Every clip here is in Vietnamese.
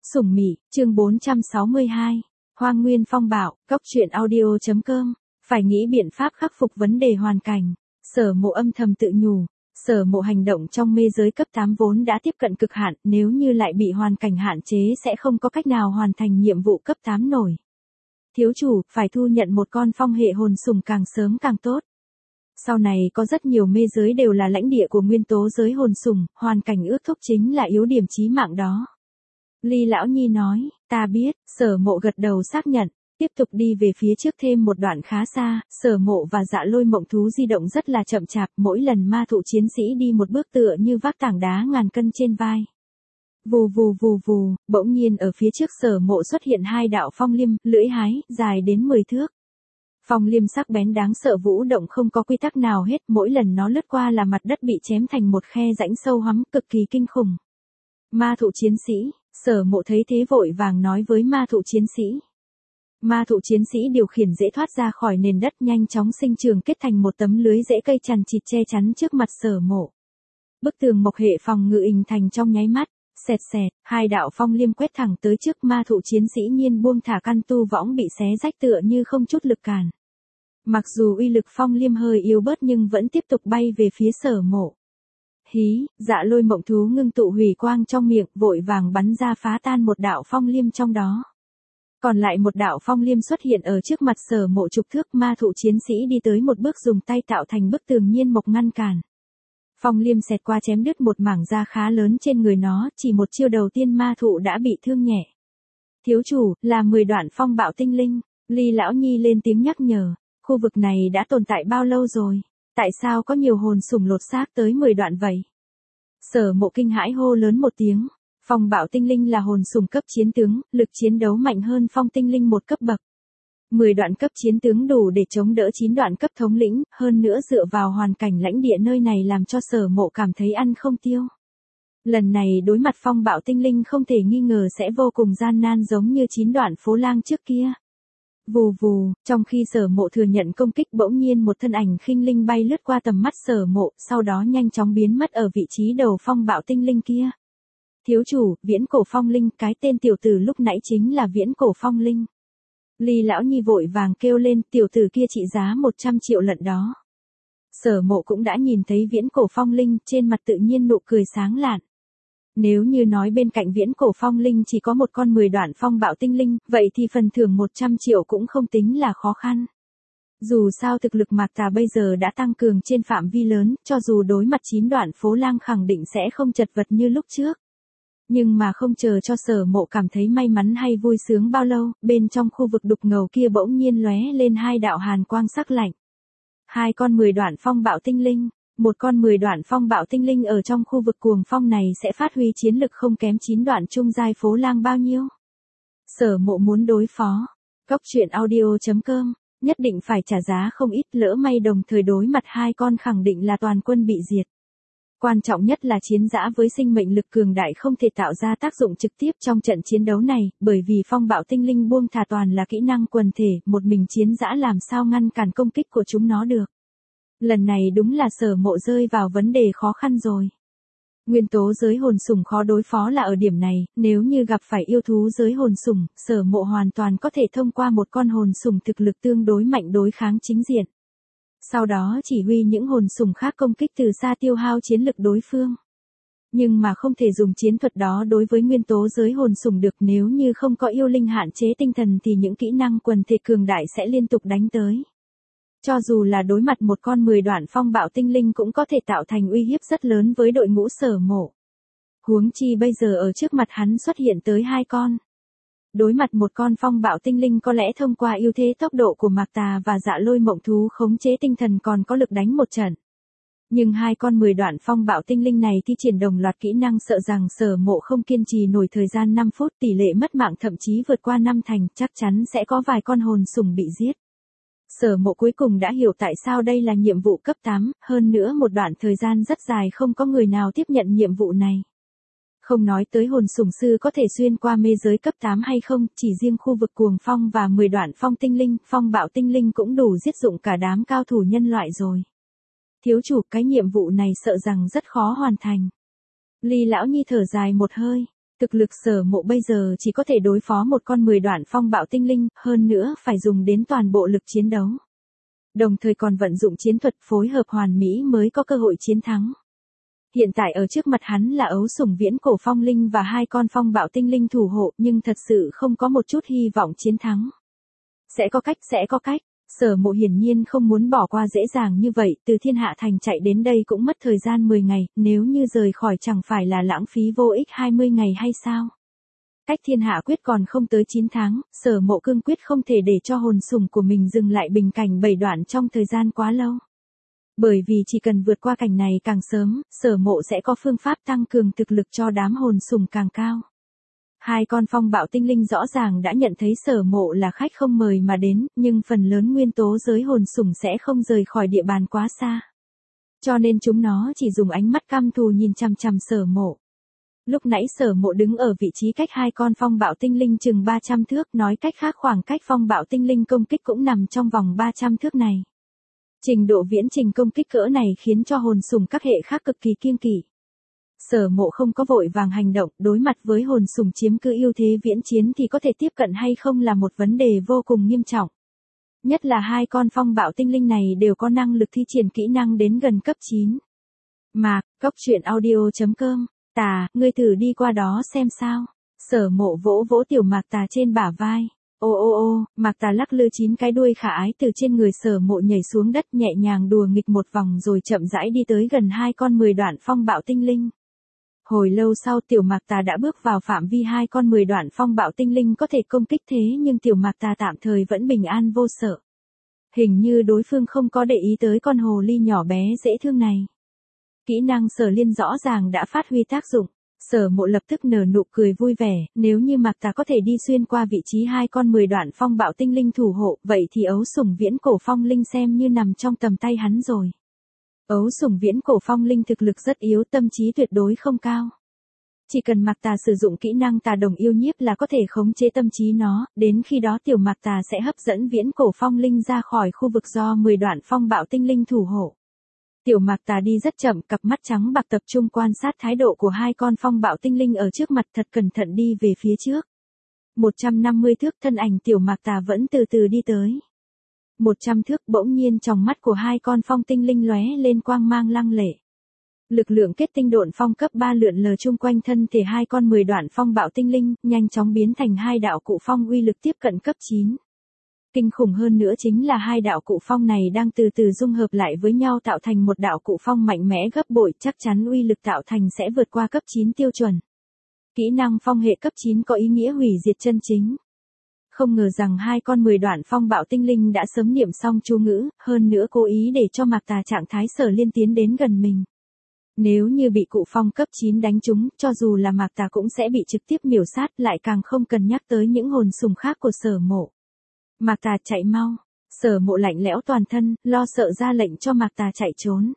Sủng Mị, chương 462. Hoang Nguyên Phong Bạo, Cóc.audio.com. Phải nghĩ biện pháp khắc phục vấn đề hoàn cảnh. Sở Mộ âm thầm tự nhủ. Sở Mộ hành động trong mê giới cấp 8 vốn đã tiếp cận cực hạn, nếu như lại bị hoàn cảnh hạn chế sẽ không có cách nào hoàn thành nhiệm vụ cấp 8 nổi. Thiếu chủ, phải thu nhận một con phong hệ hồn sủng càng sớm càng tốt. Sau này có rất nhiều mê giới đều là lãnh địa của nguyên tố giới hồn sủng, hoàn cảnh ước thúc chính là yếu điểm chí mạng đó. Ly Lão Nhi nói, ta biết. Sở Mộ gật đầu xác nhận, tiếp tục đi về phía trước thêm một đoạn khá xa. Sở Mộ và Dạ Lôi mộng thú di động rất là chậm chạp, mỗi lần ma thụ chiến sĩ đi một bước tựa như vác tảng đá ngàn cân trên vai. Vù vù vù vù, bỗng nhiên ở phía trước Sở Mộ xuất hiện hai đạo phong liêm, lưỡi hái, dài đến 10 thước. Phong liêm sắc bén đáng sợ vũ động không có quy tắc nào hết, mỗi lần nó lướt qua là mặt đất bị chém thành một khe rãnh sâu hoắm cực kỳ kinh khủng. Ma thụ chiến sĩ. Sở Mộ thấy thế vội vàng nói với ma thụ chiến sĩ. Ma thụ chiến sĩ điều khiển dễ thoát ra khỏi nền đất, nhanh chóng sinh trường kết thành một tấm lưới rễ cây chằng chịt che chắn trước mặt Sở Mộ. Bức tường mộc hệ phòng ngự hình thành trong nháy mắt, xẹt xẹt, hai đạo phong liêm quét thẳng tới trước ma thụ chiến sĩ nhiên buông thả căn tu võng bị xé rách tựa như không chút lực cản. Mặc dù uy lực phong liêm hơi yếu bớt nhưng vẫn tiếp tục bay về phía Sở Mộ. Hí, Dạ Lôi mộng thú ngưng tụ hủy quang trong miệng, vội vàng bắn ra phá tan một đạo phong liêm trong đó. Còn lại một đạo phong liêm xuất hiện ở trước mặt Sở Mộ chục thước, ma thụ chiến sĩ đi tới một bước dùng tay tạo thành bức tường nhiên mộc ngăn cản. Phong liêm xẹt qua chém đứt một mảng da khá lớn trên người nó, chỉ một chiêu đầu tiên ma thụ đã bị thương nhẹ. Thiếu chủ, là 10 đoạn phong bạo tinh linh. Ly Lão Nhi lên tiếng nhắc nhở, khu vực này đã tồn tại bao lâu rồi? Tại sao có nhiều hồn sủng lột xác tới 10 đoạn vậy? Sở Mộ kinh hãi hô lớn một tiếng. Phong bạo tinh linh là hồn sủng cấp chiến tướng, lực chiến đấu mạnh hơn phong tinh linh một cấp bậc. 10 đoạn cấp chiến tướng đủ để chống đỡ 9 đoạn cấp thống lĩnh, hơn nữa dựa vào hoàn cảnh lãnh địa nơi này làm cho Sở Mộ cảm thấy ăn không tiêu. Lần này đối mặt phong bạo tinh linh không thể nghi ngờ sẽ vô cùng gian nan giống như 9 đoạn phố lang trước kia. Vù vù, trong khi Sở Mộ thừa nhận công kích bỗng nhiên một thân ảnh khinh linh bay lướt qua tầm mắt Sở Mộ, sau đó nhanh chóng biến mất ở vị trí đầu phong bạo tinh linh kia. Thiếu chủ, viễn cổ phong linh, cái tên tiểu tử lúc nãy chính là viễn cổ phong linh. Ly Lão Nhi vội vàng kêu lên, tiểu tử kia trị giá 100 triệu lận đó. Sở Mộ cũng đã nhìn thấy viễn cổ phong linh, trên mặt tự nhiên nụ cười sáng lạn. Nếu như nói bên cạnh viễn cổ phong linh chỉ có một con 10 đoạn phong bạo tinh linh, vậy thì phần thưởng 100 triệu cũng không tính là khó khăn. Dù sao thực lực Mạc Tà bây giờ đã tăng cường trên phạm vi lớn, cho dù đối mặt 9 đoạn phố lang khẳng định sẽ không chật vật như lúc trước. Nhưng mà không chờ cho Sở Mộ cảm thấy may mắn hay vui sướng bao lâu, bên trong khu vực đục ngầu kia bỗng nhiên lóe lên hai đạo hàn quang sắc lạnh. Hai con 10 đoạn phong bạo tinh linh. Một con 10 đoạn phong bạo tinh linh ở trong khu vực cuồng phong này sẽ phát huy chiến lực không kém 9 đoạn trung giai phố lang bao nhiêu. Sở Mộ muốn đối phó. Cóc.audio.com. Nhất định phải trả giá không ít, lỡ may đồng thời đối mặt hai con khẳng định là toàn quân bị diệt. Quan trọng nhất là chiến dã với sinh mệnh lực cường đại không thể tạo ra tác dụng trực tiếp trong trận chiến đấu này, bởi vì phong bạo tinh linh buông thả toàn là kỹ năng quần thể, một mình chiến dã làm sao ngăn cản công kích của chúng nó được. Lần này đúng là Sở Mộ rơi vào vấn đề khó khăn rồi. Nguyên tố giới hồn sủng khó đối phó là ở điểm này, nếu như gặp phải yêu thú giới hồn sủng, Sở Mộ hoàn toàn có thể thông qua một con hồn sủng thực lực tương đối mạnh đối kháng chính diện. Sau đó chỉ huy những hồn sủng khác công kích từ xa tiêu hao chiến lực đối phương. Nhưng mà không thể dùng chiến thuật đó đối với nguyên tố giới hồn sủng được, nếu như không có yêu linh hạn chế tinh thần thì những kỹ năng quần thể cường đại sẽ liên tục đánh tới. Cho dù là đối mặt một con 10 đoạn phong bạo tinh linh cũng có thể tạo thành uy hiếp rất lớn với đội ngũ Sở Mộ. Huống chi bây giờ ở trước mặt hắn xuất hiện tới hai con. Đối mặt một con phong bạo tinh linh có lẽ thông qua ưu thế tốc độ của Mạc Tà và Dạ Lôi mộng thú khống chế tinh thần còn có lực đánh một trận. Nhưng hai con 10 đoạn phong bạo tinh linh này thi triển đồng loạt kỹ năng sợ rằng Sở Mộ không kiên trì nổi thời gian 5 phút, tỷ lệ mất mạng thậm chí vượt qua 5 thành, chắc chắn sẽ có vài con hồn sủng bị giết. Sở Mộ cuối cùng đã hiểu tại sao đây là nhiệm vụ cấp 8, hơn nữa một đoạn thời gian rất dài không có người nào tiếp nhận nhiệm vụ này. Không nói tới hồn sủng sư có thể xuyên qua mê giới cấp 8 hay không, chỉ riêng khu vực cuồng phong và 10 đoạn phong tinh linh, phong bạo tinh linh cũng đủ giết dụng cả đám cao thủ nhân loại rồi. Thiếu chủ, cái nhiệm vụ này sợ rằng rất khó hoàn thành. Ly Lão Nhi thở dài một hơi. Thực lực Sở Mộ bây giờ chỉ có thể đối phó một con 10 đoạn phong bạo tinh linh, hơn nữa phải dùng đến toàn bộ lực chiến đấu. Đồng thời còn vận dụng chiến thuật phối hợp hoàn mỹ mới có cơ hội chiến thắng. Hiện tại ở trước mặt hắn là ấu sủng viễn cổ phong linh và 2 con phong bạo tinh linh thủ hộ, nhưng thật sự không có một chút hy vọng chiến thắng. Sẽ có cách. Sở Mộ hiển nhiên không muốn bỏ qua dễ dàng như vậy, từ Thiên Hạ Thành chạy đến đây cũng mất thời gian 10 ngày, nếu như rời khỏi chẳng phải là lãng phí vô ích 20 ngày hay sao? Cách Thiên Hạ Quyết còn không tới 9 tháng, Sở Mộ cương quyết không thể để cho hồn sủng của mình dừng lại bình cảnh 7 đoạn trong thời gian quá lâu. Bởi vì chỉ cần vượt qua cảnh này càng sớm, Sở Mộ sẽ có phương pháp tăng cường thực lực cho đám hồn sủng càng cao. 2 con phong bạo tinh linh rõ ràng đã nhận thấy Sở Mộ là khách không mời mà đến, nhưng phần lớn nguyên tố giới hồn sủng sẽ không rời khỏi địa bàn quá xa. Cho nên chúng nó chỉ dùng ánh mắt căm thù nhìn chằm chằm Sở Mộ. Lúc nãy Sở Mộ đứng ở vị trí cách 2 con phong bạo tinh linh chừng 300 thước, nói cách khác khoảng cách phong bạo tinh linh công kích cũng nằm trong vòng 300 thước này. Trình độ viễn trình công kích cỡ này khiến cho hồn sủng các hệ khác cực kỳ kiêng kỵ. Sở Mộ không có vội vàng hành động, đối mặt với hồn sủng chiếm cứ ưu thế viễn chiến thì có thể tiếp cận hay không là một vấn đề vô cùng nghiêm trọng. Nhất là 2 con phong bạo tinh linh này đều có năng lực thi triển kỹ năng đến gần cấp 9. Mạc, Cốc Truyện Audio.com, Tà, ngươi thử đi qua đó xem sao. Sở Mộ vỗ vỗ tiểu Mạc Tà trên bả vai. Ô, Mạc Tà lắc lư 9 cái đuôi khả ái từ trên người Sở Mộ nhảy xuống đất nhẹ nhàng đùa nghịch một vòng rồi chậm rãi đi tới gần 2 con 10 đoạn phong bạo tinh linh. Hồi lâu sau tiểu Mạc Tà đã bước vào phạm vi 2 con 10 đoạn phong bạo tinh linh có thể công kích thế nhưng tiểu Mạc Tà tạm thời vẫn bình an vô sợ. Hình như đối phương không có để ý tới con hồ ly nhỏ bé dễ thương này. Kỹ năng Sở Liên rõ ràng đã phát huy tác dụng. Sở Mộ lập tức nở nụ cười vui vẻ, nếu như Mạc Tà có thể đi xuyên qua vị trí 2 con 10 đoạn phong bạo tinh linh thủ hộ, vậy thì ấu sủng viễn cổ phong linh xem như nằm trong tầm tay hắn rồi. Ấu sủng viễn cổ phong linh thực lực rất yếu, tâm trí tuyệt đối không cao. Chỉ cần Mạc Tà sử dụng kỹ năng Tà Đồng Yêu Nhiếp là có thể khống chế tâm trí nó, đến khi đó tiểu Mạc Tà sẽ hấp dẫn viễn cổ phong linh ra khỏi khu vực do 10 đoạn phong bạo tinh linh thủ hộ. Tiểu Mạc Tà đi rất chậm, cặp mắt trắng bạc tập trung quan sát thái độ của 2 con phong bạo tinh linh ở trước mặt, thật cẩn thận đi về phía trước. 150 thước, thân ảnh tiểu Mạc Tà vẫn từ từ đi tới. 100 thước, bỗng nhiên trong mắt của 2 con phong tinh linh lóe lên quang mang lăng lệ. Lực lượng kết tinh độn phong cấp 3 lượn lờ chung quanh thân thể 2 con 10 đoạn phong bạo tinh linh, nhanh chóng biến thành 2 đạo cụ phong uy lực tiếp cận cấp 9. Kinh khủng hơn nữa chính là 2 đạo cụ phong này đang từ từ dung hợp lại với nhau tạo thành một đạo cụ phong mạnh mẽ gấp bội, chắc chắn uy lực tạo thành sẽ vượt qua cấp 9 tiêu chuẩn. Kỹ năng phong hệ cấp 9 có ý nghĩa hủy diệt chân chính. Không ngờ rằng 2 con 10 đoạn phong bạo tinh linh đã sớm niệm xong chú ngữ, hơn nữa cố ý để cho Mạc Tà trạng thái Sở Liên tiến đến gần mình. Nếu như bị cụ phong cấp 9 đánh trúng, cho dù là Mạc Tà cũng sẽ bị trực tiếp miểu sát, lại càng không cần nhắc tới những hồn sủng khác của Sở Mộ. Mạc Tà chạy mau. Sở Mộ lạnh lẽo toàn thân, lo sợ ra lệnh cho Mạc Tà chạy trốn.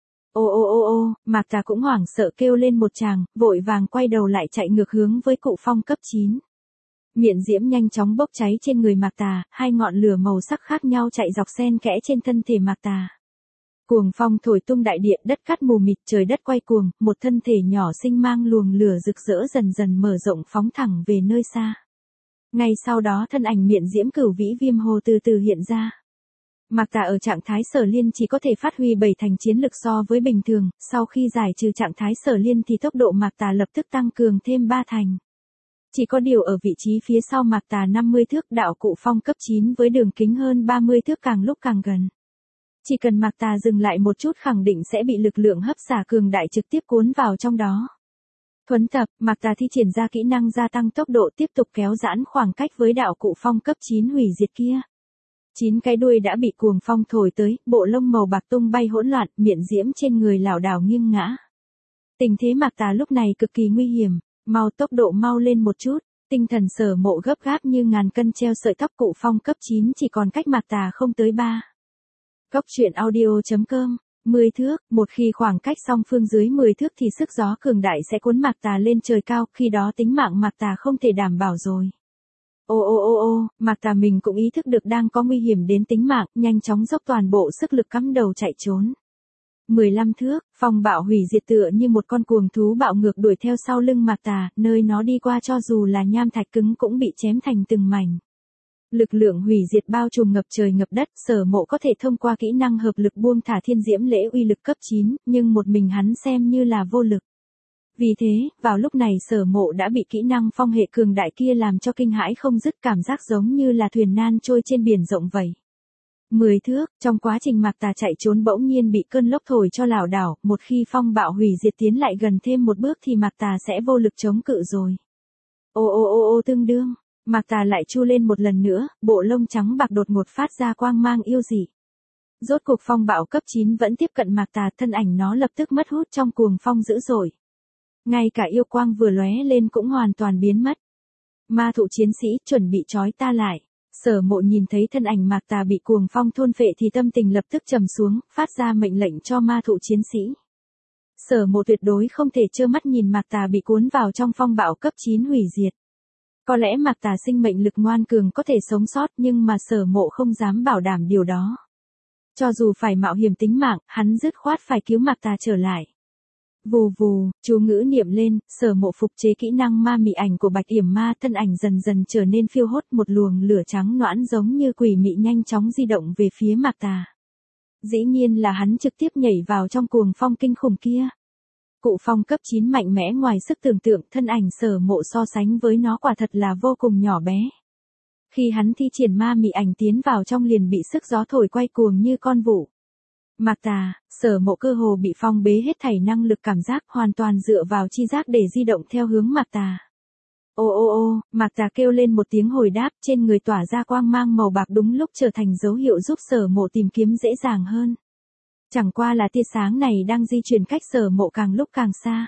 Ô, Mạc Tà cũng hoảng sợ kêu lên một tràng, vội vàng quay đầu lại chạy ngược hướng với cụ phong cấp 9. Miệng diễm nhanh chóng bốc cháy trên người Mạc Tà, 2 ngọn lửa màu sắc khác nhau chạy dọc xen kẽ trên thân thể Mạc Tà. Cuồng phong thổi tung đại địa, đất cát mù mịt, trời đất quay cuồng, một thân thể nhỏ xinh mang luồng lửa rực rỡ dần dần mở rộng phóng thẳng về nơi xa. Ngay sau đó thân ảnh miệng diễm cửu vĩ viêm hồ từ từ hiện ra. Mạc Tà ở trạng thái Sở Liên chỉ có thể phát huy 7 thành chiến lực so với bình thường, sau khi giải trừ trạng thái Sở Liên thì tốc độ Mạc Tà lập tức tăng cường thêm 3 thành. Chỉ có điều ở vị trí phía sau Mạc Tà 50 thước, đạo cụ phong cấp 9 với đường kính hơn 30 thước càng lúc càng gần. Chỉ cần Mạc Tà dừng lại một chút khẳng định sẽ bị lực lượng hấp xả cường đại trực tiếp cuốn vào trong đó. Thuấn tập, Mạc Tà thi triển ra kỹ năng gia tăng tốc độ tiếp tục kéo giãn khoảng cách với đạo cụ phong cấp 9 hủy diệt kia. 9 cái đuôi đã bị cuồng phong thổi tới, bộ lông màu bạc tung bay hỗn loạn, miệng diễm trên người lảo đảo nghiêng ngã. Tình thế Mạc Tà lúc này cực kỳ nguy hiểm, tốc độ mau lên một chút, tinh thần Sở Mộ gấp gáp như ngàn cân treo sợi tóc, cụ phong cấp 9 chỉ còn cách Mạc Tà không tới 3. Cốc Truyện Audio.com, 10 thước, một khi khoảng cách song phương dưới 10 thước thì sức gió cường đại sẽ cuốn Mạc Tà lên trời cao, khi đó tính mạng Mạc Tà không thể đảm bảo rồi. Ô, Mạc Tà mình cũng ý thức được đang có nguy hiểm đến tính mạng, nhanh chóng dốc toàn bộ sức lực cắm đầu chạy trốn. 15 thước, phong bạo hủy diệt tựa như một con cuồng thú bạo ngược đuổi theo sau lưng Mạc Tà, nơi nó đi qua cho dù là nham thạch cứng cũng bị chém thành từng mảnh. Lực lượng hủy diệt bao trùm ngập trời ngập đất, Sở Mộ có thể thông qua kỹ năng hợp lực buông thả thiên diễm lễ uy lực cấp 9, nhưng một mình hắn xem như là vô lực. Vì thế, vào lúc này Sở Mộ đã bị kỹ năng phong hệ cường đại kia làm cho kinh hãi không dứt, cảm giác giống như là thuyền nan trôi trên biển rộng vậy. 10 thước, trong quá trình Mạc Tà chạy trốn bỗng nhiên bị cơn lốc thổi cho lảo đảo, một khi phong bạo hủy diệt tiến lại gần thêm một bước thì Mạc Tà sẽ vô lực chống cự rồi. Ô ô ô ô tương đương, Mạc Tà lại chu lên một lần nữa, bộ lông trắng bạc đột ngột phát ra quang mang yêu dị. Rốt cuộc phong bạo cấp 9 vẫn tiếp cận Mạc Tà, thân ảnh nó lập tức mất hút trong cuồng phong dữ dội. Ngay cả yêu quang vừa lóe lên cũng hoàn toàn biến mất. Ma thụ chiến sĩ, chuẩn bị trói ta lại. Sở Mộ nhìn thấy thân ảnh Mạc Tà bị cuồng phong thôn phệ thì tâm tình lập tức trầm xuống, phát ra mệnh lệnh cho ma thụ chiến sĩ. Sở Mộ tuyệt đối không thể trơ mắt nhìn Mạc Tà bị cuốn vào trong phong bạo cấp 9 hủy diệt. Có lẽ Mạc Tà sinh mệnh lực ngoan cường có thể sống sót, nhưng mà Sở Mộ không dám bảo đảm điều đó. Cho dù phải mạo hiểm tính mạng, hắn dứt khoát phải cứu Mạc Tà trở lại. Vù vù, chú ngữ niệm lên, Sở Mộ phục chế kỹ năng ma mị ảnh của Bạch Yểm Ma, thân ảnh dần dần trở nên phiêu hốt, một luồng lửa trắng noãn giống như quỷ mị nhanh chóng di động về phía Mạc Tà. Dĩ nhiên là hắn trực tiếp nhảy vào trong cuồng phong kinh khủng kia. Cụ phong cấp 9 mạnh mẽ ngoài sức tưởng tượng, thân ảnh Sở Mộ so sánh với nó quả thật là vô cùng nhỏ bé. Khi hắn thi triển ma mị ảnh tiến vào trong liền bị sức gió thổi quay cuồng như con vụ. Mạc Tà, Sở Mộ cơ hồ bị phong bế hết thảy năng lực cảm giác, hoàn toàn dựa vào chi giác để di động theo hướng Mạc Tà. Ô ô ô, Mạc Tà kêu lên một tiếng hồi đáp, trên người tỏa ra quang mang màu bạc đúng lúc trở thành dấu hiệu giúp Sở Mộ tìm kiếm dễ dàng hơn. Chẳng qua là tia sáng này đang di chuyển cách Sở Mộ càng lúc càng xa.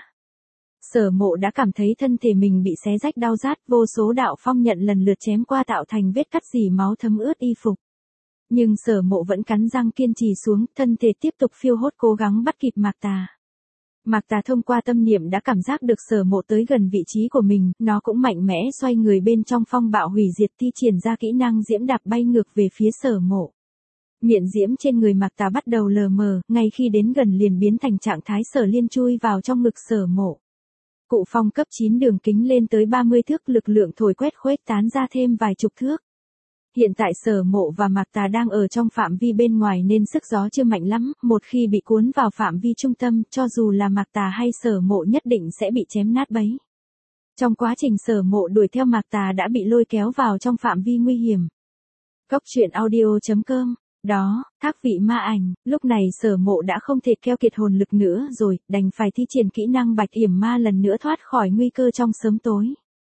Sở Mộ đã cảm thấy thân thể mình bị xé rách đau rát, vô số đạo phong nhận lần lượt chém qua tạo thành vết cắt dì máu thấm ướt y phục. Nhưng Sở Mộ vẫn cắn răng kiên trì xuống, thân thể tiếp tục phiêu hốt cố gắng bắt kịp Mạc Tà. Mạc Tà thông qua tâm niệm đã cảm giác được Sở Mộ tới gần vị trí của mình, nó cũng mạnh mẽ xoay người bên trong phong bạo hủy diệt, thi triển ra kỹ năng diễm đạp bay ngược về phía Sở Mộ. Miệng diễm trên người Mạc Tà bắt đầu lờ mờ, ngay khi đến gần liền biến thành trạng thái Sở Liên chui vào trong ngực Sở Mộ. Cụ phong cấp 9 đường kính lên tới 30 thước, lực lượng thổi quét khuếch tán ra thêm vài chục thước. Hiện tại Sở Mộ và Mạc Tà đang ở trong phạm vi bên ngoài nên sức gió chưa mạnh lắm, một khi bị cuốn vào phạm vi trung tâm, cho dù là Mạc Tà hay Sở Mộ nhất định sẽ bị chém nát bấy. Trong quá trình Sở Mộ đuổi theo Mạc Tà đã bị lôi kéo vào trong phạm vi nguy hiểm. Cốc truyện audio.com. Đó, thác vị ma ảnh, lúc này Sở Mộ đã không thể keo kiệt hồn lực nữa rồi, đành phải thi triển kỹ năng Bạch Yểm Ma lần nữa thoát khỏi nguy cơ trong sớm tối.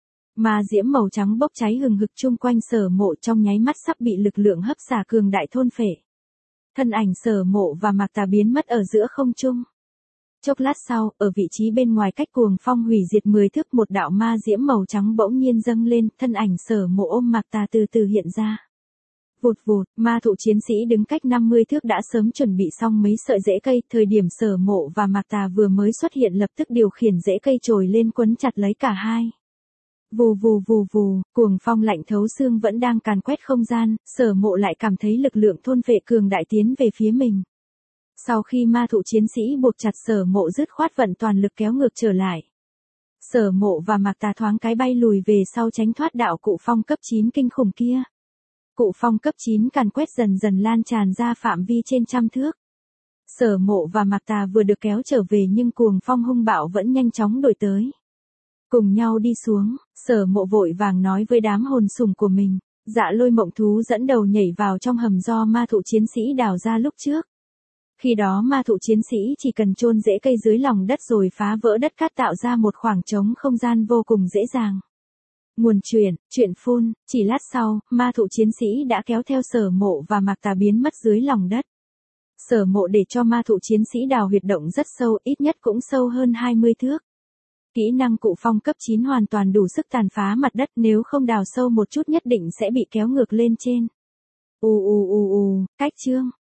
Ma diễm màu trắng bốc cháy hừng hực chung quanh Sở Mộ, trong nháy mắt sắp bị lực lượng hấp xả cường đại thôn phệ. Thân ảnh Sở Mộ và Mạc Tà biến mất ở giữa không trung. Chốc lát sau, ở vị trí bên ngoài cách cuồng phong hủy diệt 10 thước, một đạo ma diễm màu trắng bỗng nhiên dâng lên, thân ảnh Sở Mộ ôm Mạc Tà từ từ hiện ra. Vụt vụt, ma thụ chiến sĩ đứng cách 50 thước đã sớm chuẩn bị xong mấy sợi rễ cây, thời điểm Sở Mộ và Mạc Tà vừa mới xuất hiện lập tức điều khiển rễ cây trồi lên quấn chặt lấy cả hai. Vù vù vù vù, cuồng phong lạnh thấu xương vẫn đang càn quét không gian, Sở Mộ lại cảm thấy lực lượng thôn phệ cường đại tiến về phía mình. Sau khi ma thụ chiến sĩ buộc chặt Sở Mộ dứt khoát vận toàn lực kéo ngược trở lại. Sở Mộ và Mạc Tà thoáng cái bay lùi về sau tránh thoát đạo cụ phong cấp 9 kinh khủng kia. Cụ phong cấp 9 càn quét dần dần lan tràn ra phạm vi trên trăm thước. Sở Mộ và Mạc Tà vừa được kéo trở về nhưng cuồng phong hung bạo vẫn nhanh chóng đuổi tới. Cùng nhau đi xuống, Sở Mộ vội vàng nói với đám hồn sủng của mình. Dạ Lôi mộng thú dẫn đầu nhảy vào trong hầm do ma thụ chiến sĩ đào ra lúc trước. Khi đó ma thụ chiến sĩ chỉ cần chôn rễ cây dưới lòng đất rồi phá vỡ đất cát tạo ra một khoảng trống không gian vô cùng dễ dàng. Nguồn chuyện phun, chỉ lát sau, ma thụ chiến sĩ đã kéo theo Sở Mộ và Mạc Tà biến mất dưới lòng đất. Sở Mộ để cho ma thụ chiến sĩ đào huyệt động rất sâu, ít nhất cũng sâu hơn 20 thước. Kỹ năng cụ phong cấp 9 hoàn toàn đủ sức tàn phá mặt đất, nếu không đào sâu một chút nhất định sẽ bị kéo ngược lên trên. Cách chương,